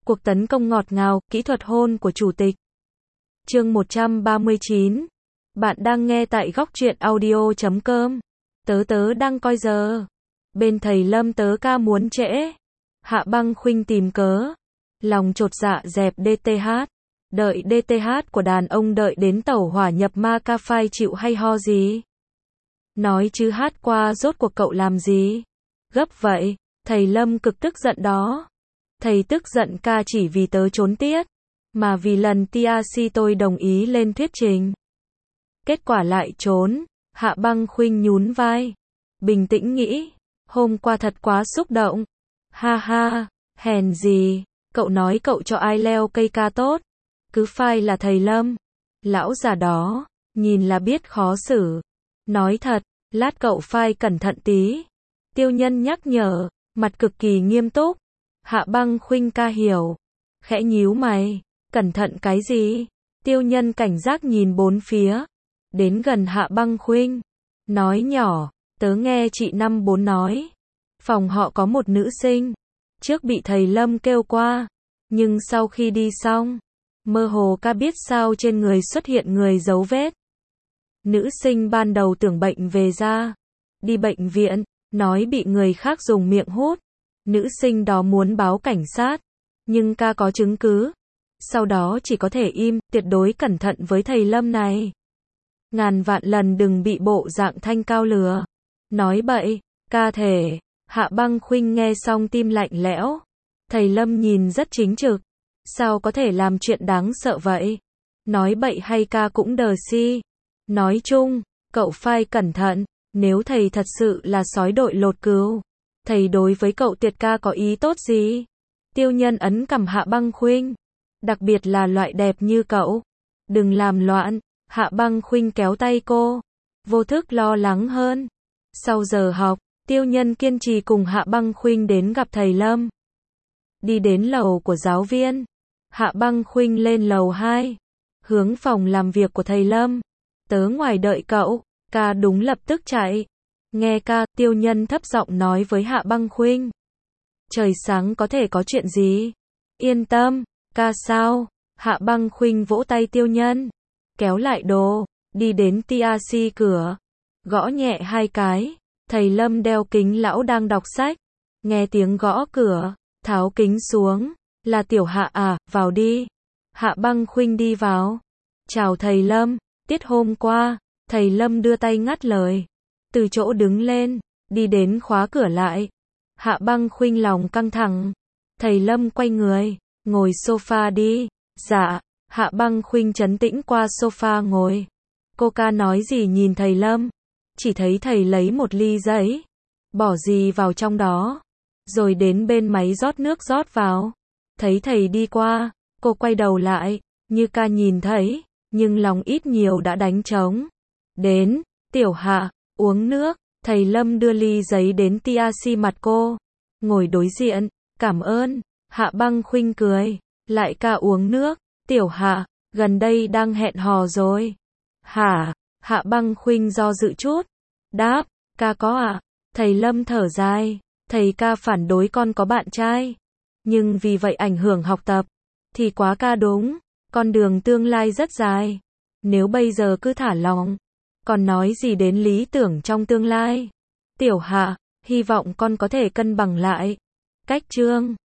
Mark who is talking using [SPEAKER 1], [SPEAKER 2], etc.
[SPEAKER 1] Cuộc tấn công ngọt ngào, kỹ thuật hôn của chủ tịch. Chương 139. Bạn đang nghe tại góc truyện audio.com. Tớ đang coi giờ. Bên thầy Lâm tớ ca muốn trễ. Hạ Băng Khuynh tìm cớ. Lòng chột dạ dẹp DTH. Đợi DTH của đàn ông đợi đến tẩu hỏa nhập ma ca phai chịu hay ho gì. Nói chứ hát qua rốt cuộc cậu làm gì. Gấp vậy, thầy Lâm cực tức giận đó. Thầy tức giận ca chỉ vì tớ trốn tiết, mà vì lần TRC tôi đồng ý lên thuyết trình. Kết quả lại trốn. Hạ Băng Khuynh nhún vai. Bình tĩnh nghĩ, hôm qua thật quá xúc động. Ha ha, hèn gì, cậu nói cậu cho ai leo cây ca tốt. Cứ phai là thầy Lâm. Lão già đó, nhìn là biết khó xử. Nói thật, lát cậu phai cẩn thận tí. Tiêu Nhân nhắc nhở, mặt cực kỳ nghiêm túc. Hạ Băng Khuynh ca hiểu. Khẽ nhíu mày, cẩn thận cái gì? Tiêu Nhân cảnh giác nhìn bốn phía. Đến gần Hạ Băng Khuynh. Nói nhỏ, tớ nghe chị Năm Bốn nói. Phòng họ có một nữ sinh. Trước bị thầy Lâm kêu qua. Nhưng sau khi đi xong, mơ hồ ca biết sao trên người xuất hiện người dấu vết. Nữ sinh ban đầu tưởng bệnh về da. Đi bệnh viện, nói bị người khác dùng miệng hút. Nữ sinh đó muốn báo cảnh sát, nhưng ca có chứng cứ. Sau đó chỉ có thể im, tuyệt đối cẩn thận với thầy Lâm này. Ngàn vạn lần đừng bị bộ dạng thanh cao lừa. Nói bậy, ca thể. Hạ Băng Khuynh nghe xong tim lạnh lẽo. Thầy Lâm nhìn rất chính trực. Sao có thể làm chuyện đáng sợ vậy? Nói bậy hay ca cũng đờ si. Nói chung, cậu phai cẩn thận. Nếu thầy thật sự là sói đội lột cừu, thầy đối với cậu tuyệt ca có ý tốt gì? Tiêu Nhân ấn cằm Hạ Băng Khuynh. Đặc biệt là loại đẹp như cậu. Đừng làm loạn. Hạ Băng Khuynh kéo tay cô. Vô thức lo lắng hơn. Sau giờ học, Tiêu Nhân kiên trì cùng Hạ Băng Khuynh đến gặp thầy Lâm. Đi đến lầu của giáo viên. Hạ Băng Khuynh lên lầu 2. Hướng phòng làm việc của thầy Lâm. Tớ ngoài đợi cậu. Ca đúng lập tức chạy. Nghe ca, Tiêu Nhân thấp giọng nói với Hạ Băng Khuynh. Trời sáng có thể có chuyện gì? Yên tâm, ca sao? Hạ Băng Khuynh vỗ tay Tiêu Nhân. Kéo lại đồ, đi đến TRC cửa. Gõ nhẹ 2 cái. Thầy Lâm đeo kính lão đang đọc sách. Nghe tiếng gõ cửa, tháo kính xuống. Là Tiểu Hạ à, vào đi. Hạ Băng Khuynh đi vào. Chào thầy Lâm, tiết hôm qua. Thầy Lâm đưa tay ngắt lời. Từ chỗ đứng lên, đi đến khóa cửa lại. Hạ Băng Khuynh lòng căng thẳng. Thầy Lâm quay người, ngồi sofa đi. Dạ, Hạ Băng Khuynh trấn tĩnh qua sofa ngồi. Cô ca nói gì nhìn thầy Lâm. Chỉ thấy thầy lấy một ly giấy, bỏ gì vào trong đó. Rồi đến bên máy rót nước rót vào. Thấy thầy đi qua, cô quay đầu lại, như ca nhìn thấy, nhưng lòng ít nhiều đã đánh trống. Đến, Tiểu Hạ, uống nước. Thầy Lâm đưa ly giấy đến TRC mặt cô. Ngồi đối diện, cảm ơn. Hạ Băng Khuynh cười. Lại ca uống nước. Tiểu Hạ, gần đây đang hẹn hò rồi. Hả? Hạ Băng Khuynh do dự chút. Đáp, ca có ạ. Thầy Lâm thở dài. Thầy ca phản đối con có bạn trai. Nhưng vì vậy ảnh hưởng học tập. Thì quá ca đúng. Con đường tương lai rất dài. Nếu bây giờ cứ thả lỏng, còn nói gì đến lý tưởng trong tương lai. Tiểu Hạ, hy vọng con có thể cân bằng lại. Cách chương